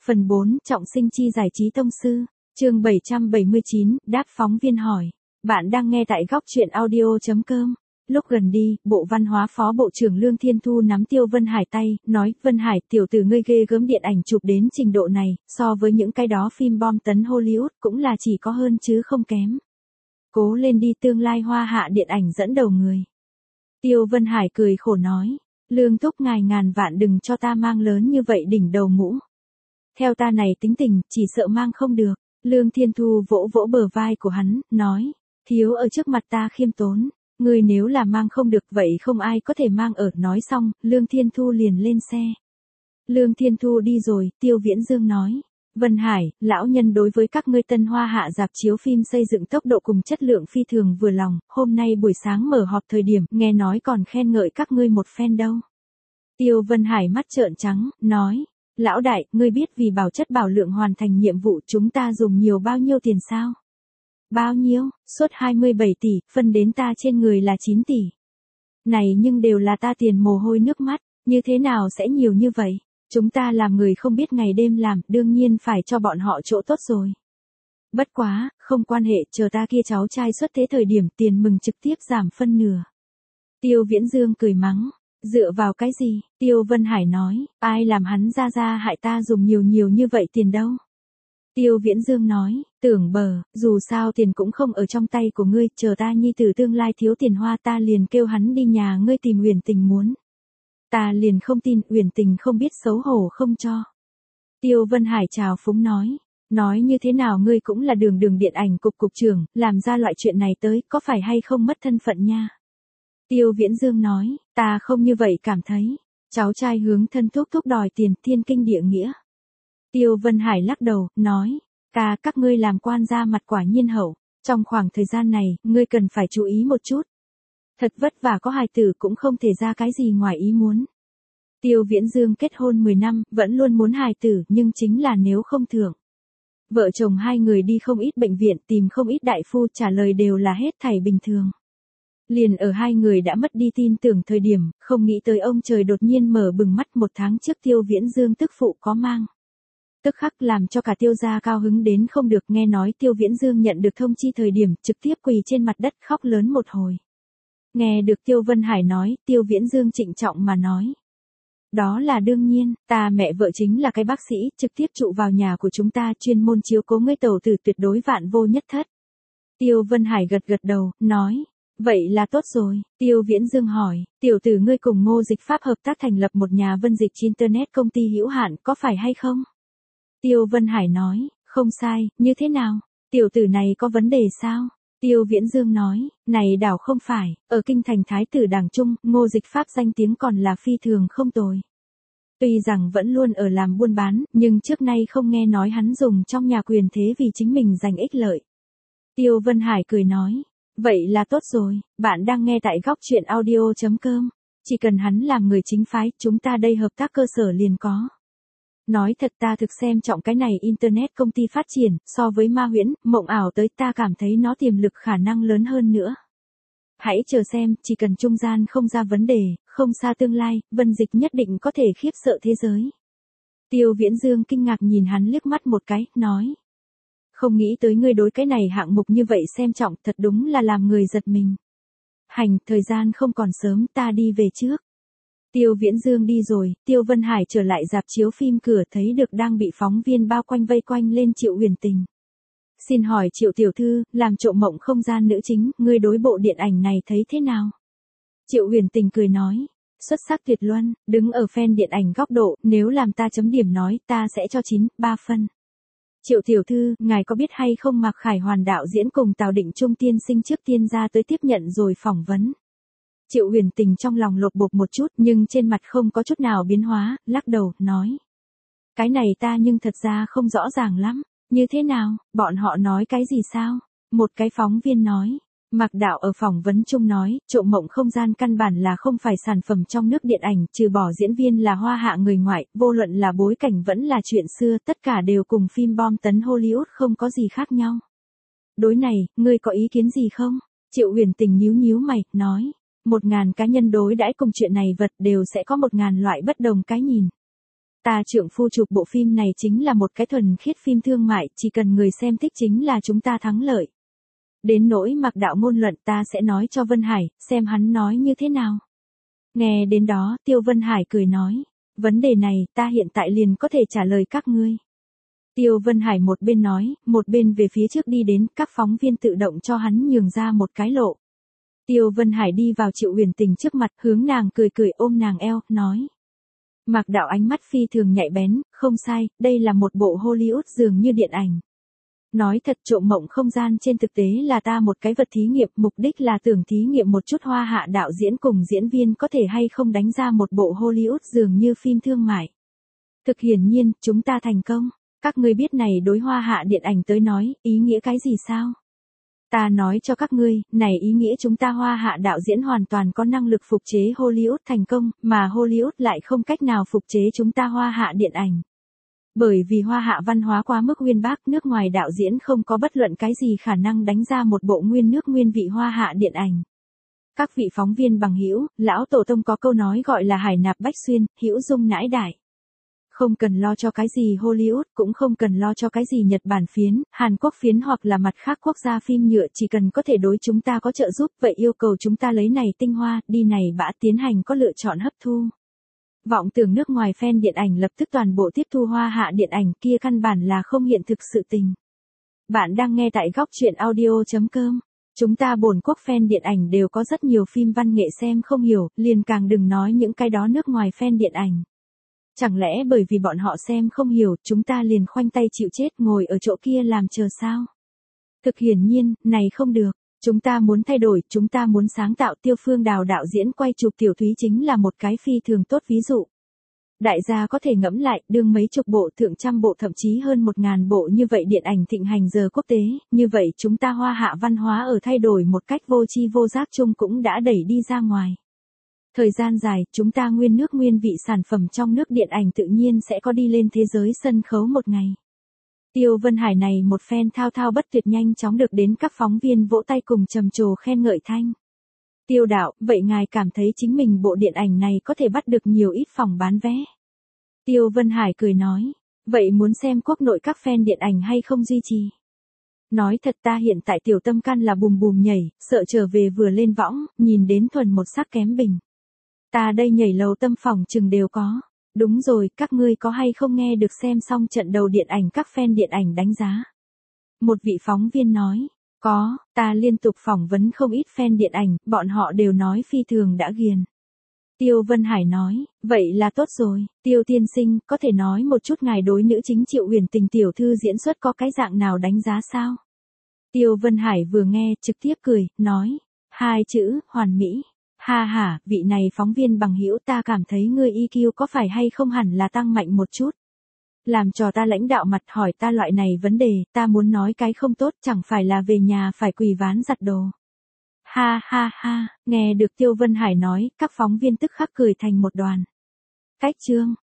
Phần 4, trọng sinh chi giải trí tông sư. Chương 779, đáp phóng viên hỏi. Bạn đang nghe tại góc truyện audio.com. Lúc gần đi, Bộ Văn hóa Phó Bộ trưởng Lương Thiên Thu nắm Tiêu Vân Hải tay, nói, Vân Hải, tiểu tử ngươi ghê gớm, điện ảnh chụp đến trình độ này, so với những cái đó phim bom tấn Hollywood cũng là chỉ có hơn chứ không kém. Cố lên đi, tương lai hoa hạ điện ảnh dẫn đầu người. Tiêu Vân Hải cười khổ nói, Lương thúc ngài ngàn vạn đừng cho ta mang lớn như vậy đỉnh đầu mũ. Theo ta này tính tình, chỉ sợ mang không được. Lương Thiên Thu vỗ vỗ bờ vai của hắn, nói, thiếu ở trước mặt ta khiêm tốn. Ngươi nếu là mang không được vậy không ai có thể mang ở. Nói xong, Lương Thiên Thu liền lên xe. Lương Thiên Thu đi rồi, Tiêu Viễn Dương nói, Vân Hải, lão nhân đối với các ngươi Tân Hoa hạ rạp chiếu phim xây dựng tốc độ cùng chất lượng phi thường vừa lòng, hôm nay buổi sáng mở họp thời điểm, nghe nói còn khen ngợi các ngươi một phen đâu. Tiêu Vân Hải mắt trợn trắng, nói, lão đại, ngươi biết vì bảo chất bảo lượng hoàn thành nhiệm vụ chúng ta dùng nhiều bao nhiêu tiền sao? Bao nhiêu? Suốt 27 tỷ, phân đến ta trên người là 9 tỷ. Này nhưng đều là ta tiền mồ hôi nước mắt, như thế nào sẽ nhiều như vậy? Chúng ta làm người không biết ngày đêm làm, đương nhiên phải cho bọn họ chỗ tốt rồi. Bất quá, không quan hệ, chờ ta kia cháu trai xuất thế thời điểm tiền mừng trực tiếp giảm phân nửa. Tiêu Viễn Dương cười mắng, dựa vào cái gì? Tiêu Vân Hải nói, ai làm hắn ra hại ta dùng nhiều như vậy tiền đâu? Tiêu Viễn Dương nói, tưởng bờ, dù sao tiền cũng không ở trong tay của ngươi, chờ ta nhi tử tương lai thiếu tiền hoa ta liền kêu hắn đi nhà ngươi tìm Uyển Tình muốn. Ta liền không tin, Uyển Tình không biết xấu hổ không cho. Tiêu Vân Hải chào phúng nói như thế nào ngươi cũng là đường điện ảnh cục trưởng, làm ra loại chuyện này tới, có phải hay không mất thân phận nha. Tiêu Viễn Dương nói, ta không như vậy cảm thấy, cháu trai hướng thân thúc đòi tiền, thiên kinh địa nghĩa. Tiêu Vân Hải lắc đầu, nói, các ngươi làm quan gia mặt quả nhiên hậu, trong khoảng thời gian này, ngươi cần phải chú ý một chút. Thật vất vả có hài tử cũng không thể ra cái gì ngoài ý muốn. Tiêu Viễn Dương kết hôn 10 năm, vẫn luôn muốn hài tử, nhưng chính là nếu không thưởng. Vợ chồng hai người đi không ít bệnh viện, tìm không ít đại phu, trả lời đều là hết thảy bình thường. Liền ở hai người đã mất đi tin tưởng thời điểm, không nghĩ tới ông trời đột nhiên mở bừng mắt, 1 tháng trước Tiêu Viễn Dương tức phụ có mang. Tức khắc làm cho cả Tiêu gia cao hứng đến không được, nghe nói Tiêu Viễn Dương nhận được thông chi thời điểm, trực tiếp quỳ trên mặt đất khóc lớn một hồi. Nghe được Tiêu Vân Hải nói, Tiêu Viễn Dương trịnh trọng mà nói. Đó là đương nhiên, ta mẹ vợ chính là cái bác sĩ, trực tiếp trụ vào nhà của chúng ta, chuyên môn chiếu cố ngươi tẩu tử, tuyệt đối vạn vô nhất thất. Tiêu Vân Hải gật đầu, nói, vậy là tốt rồi. Tiêu Viễn Dương hỏi, tiểu tử ngươi cùng Ngô Dịch Pháp hợp tác thành lập một nhà Vân Dịch Internet công ty hữu hạn, có phải hay không? Tiêu Vân Hải nói, không sai, như thế nào? Tiểu tử này có vấn đề sao? Tiêu Viễn Dương nói, này đảo không phải, ở kinh thành Thái tử Đảng Trung, Ngô Dịch Pháp danh tiếng còn là phi thường không tồi. Tuy rằng vẫn luôn ở làm buôn bán, nhưng trước nay không nghe nói hắn dùng trong nhà quyền thế vì chính mình giành ích lợi. Tiêu Vân Hải cười nói, vậy là tốt rồi, bạn đang nghe tại góc truyện audio.com, chỉ cần hắn làm người chính phái, chúng ta đây hợp tác cơ sở liền có. Nói thật ta thực xem trọng cái này Internet công ty phát triển, so với ma huyễn, mộng ảo tới ta cảm thấy nó tiềm lực khả năng lớn hơn nữa. Hãy chờ xem, chỉ cần trung gian không ra vấn đề, không xa tương lai, Vân Dịch nhất định có thể khiếp sợ thế giới. Tiêu Viễn Dương kinh ngạc nhìn hắn liếc mắt một cái, nói. Không nghĩ tới ngươi đối cái này hạng mục như vậy xem trọng, thật đúng là làm người giật mình. Hành, thời gian không còn sớm, ta đi về trước. Tiêu Viễn Dương đi rồi, Tiêu Vân Hải trở lại rạp chiếu phim cửa thấy được đang bị phóng viên bao quanh vây quanh lên Triệu Uyển Tình. Xin hỏi Triệu tiểu thư, làm trộm mộng không gian nữ chính, ngươi đối bộ điện ảnh này thấy thế nào? Triệu Uyển Tình cười nói, xuất sắc tuyệt luân, đứng ở fan điện ảnh góc độ, nếu làm ta chấm điểm nói, ta sẽ cho 9/3 phân. Triệu tiểu thư, ngài có biết hay không Mạc Khải Hoàn đạo diễn cùng Tào Định Trung tiên sinh trước tiên ra tới tiếp nhận rồi phỏng vấn. Triệu Uyển Tình trong lòng lột bột một chút nhưng trên mặt không có chút nào biến hóa, lắc đầu, nói. Cái này ta nhưng thật ra không rõ ràng lắm, như thế nào, bọn họ nói cái gì sao? Một cái phóng viên nói. Mạc đạo ở phỏng vấn chung nói, trộm mộng không gian căn bản là không phải sản phẩm trong nước điện ảnh, trừ bỏ diễn viên là hoa hạ người ngoại, vô luận là bối cảnh vẫn là chuyện xưa, tất cả đều cùng phim bom tấn Hollywood không có gì khác nhau. Đối này, ngươi có ý kiến gì không? Triệu Uyển Tình nhíu mày, nói. 1000 cá nhân đối đãi cùng chuyện này vật đều sẽ có 1000 loại bất đồng cái nhìn. Ta trượng phu chụp bộ phim này chính là một cái thuần khiết phim thương mại, chỉ cần người xem thích chính là chúng ta thắng lợi. Đến nỗi Mạc Đạo ngôn luận ta sẽ nói cho Vân Hải, xem hắn nói như thế nào. Nghe đến đó, Tiêu Vân Hải cười nói, vấn đề này ta hiện tại liền có thể trả lời các ngươi. Tiêu Vân Hải một bên nói, một bên về phía trước đi đến, các phóng viên tự động cho hắn nhường ra một cái lộ. Tiêu Vân Hải đi vào Triệu Huyền Tình trước mặt, hướng nàng cười cười ôm nàng eo, nói. Mạc Đạo ánh mắt phi thường nhạy bén, không sai, đây là một bộ Hollywood dường như điện ảnh. Nói thật, Trộm Mộng Không Gian trên thực tế là ta một cái vật thí nghiệm, mục đích là tưởng thí nghiệm một chút Hoa Hạ đạo diễn cùng diễn viên có thể hay không đánh ra một bộ Hollywood dường như phim thương mại. Thực hiển nhiên, chúng ta thành công. Các ngươi biết này đối Hoa Hạ điện ảnh tới nói, ý nghĩa cái gì sao? Ta nói cho các ngươi, này ý nghĩa chúng ta Hoa Hạ đạo diễn hoàn toàn có năng lực phục chế Hollywood thành công, mà Hollywood lại không cách nào phục chế chúng ta Hoa Hạ điện ảnh. Bởi vì Hoa Hạ văn hóa quá mức uyên bác, nước ngoài đạo diễn không có bất luận cái gì khả năng đánh ra một bộ nguyên nước nguyên vị Hoa Hạ điện ảnh. Các vị phóng viên bằng hữu, lão tổ tông có câu nói gọi là hải nạp bách xuyên, hữu dung nãi đại. Không cần lo cho cái gì Hollywood, cũng không cần lo cho cái gì Nhật Bản phiến, Hàn Quốc phiến hoặc là mặt khác quốc gia phim nhựa, chỉ cần có thể đối chúng ta có trợ giúp, vậy yêu cầu chúng ta lấy này tinh hoa, đi này bã tiến hành có lựa chọn hấp thu. Vọng tưởng nước ngoài fan điện ảnh lập tức toàn bộ tiếp thu Hoa Hạ điện ảnh kia căn bản là không hiện thực sự tình. Bạn đang nghe tại góc truyện audio.com. Chúng ta bổn quốc fan điện ảnh đều có rất nhiều phim văn nghệ xem không hiểu, liền càng đừng nói những cái đó nước ngoài fan điện ảnh. Chẳng lẽ bởi vì bọn họ xem không hiểu, chúng ta liền khoanh tay chịu chết ngồi ở chỗ kia làm chờ sao? Thực hiển nhiên, này không được. Chúng ta muốn thay đổi, chúng ta muốn sáng tạo. Tiêu Phương Đào đạo diễn quay chụp Tiểu Thúy chính là một cái phi thường tốt ví dụ. Đại gia có thể ngẫm lại, đương mấy chục bộ, thượng trăm bộ, thậm chí hơn 1000 bộ như vậy điện ảnh thịnh hành giờ quốc tế, như vậy chúng ta Hoa Hạ văn hóa ở thay đổi một cách vô tri vô giác chung cũng đã đẩy đi ra ngoài. Thời gian dài, chúng ta nguyên nước nguyên vị sản phẩm trong nước điện ảnh tự nhiên sẽ có đi lên thế giới sân khấu một ngày. Tiêu Vân Hải này một phen thao thao bất tuyệt nhanh chóng được đến các phóng viên vỗ tay cùng trầm trồ khen ngợi thanh. Tiêu đạo, vậy ngài cảm thấy chính mình bộ điện ảnh này có thể bắt được nhiều ít phòng bán vé? Tiêu Vân Hải cười nói, vậy muốn xem quốc nội các fan điện ảnh hay không duy trì? Nói thật ta hiện tại tiểu tâm can là bùm bùm nhảy, sợ trở về vừa lên võng, nhìn đến thuần một sắc kém bình. Ta đây nhảy lầu tâm phòng chừng đều có. Đúng rồi, các ngươi có hay không nghe được xem xong trận đầu điện ảnh các fan điện ảnh đánh giá? Một vị phóng viên nói, có, ta liên tục phỏng vấn không ít fan điện ảnh, bọn họ đều nói phi thường đã ghiền. Tiêu Vân Hải nói, vậy là tốt rồi, Tiêu tiên sinh, có thể nói một chút ngài đối nữ chính Triệu Huyền Tình tiểu thư diễn xuất có cái dạng nào đánh giá sao? Tiêu Vân Hải vừa nghe, trực tiếp cười, nói, 2 chữ, hoàn mỹ. Ha ha, vị này phóng viên bằng hữu, ta cảm thấy ngươi EQ có phải hay không hẳn là tăng mạnh một chút. Làm cho ta lãnh đạo mặt hỏi ta loại này vấn đề, ta muốn nói cái không tốt chẳng phải là về nhà phải quỳ ván giặt đồ. Ha ha ha, nghe được Tiêu Vân Hải nói, các phóng viên tức khắc cười thành một đoàn. Cách chương.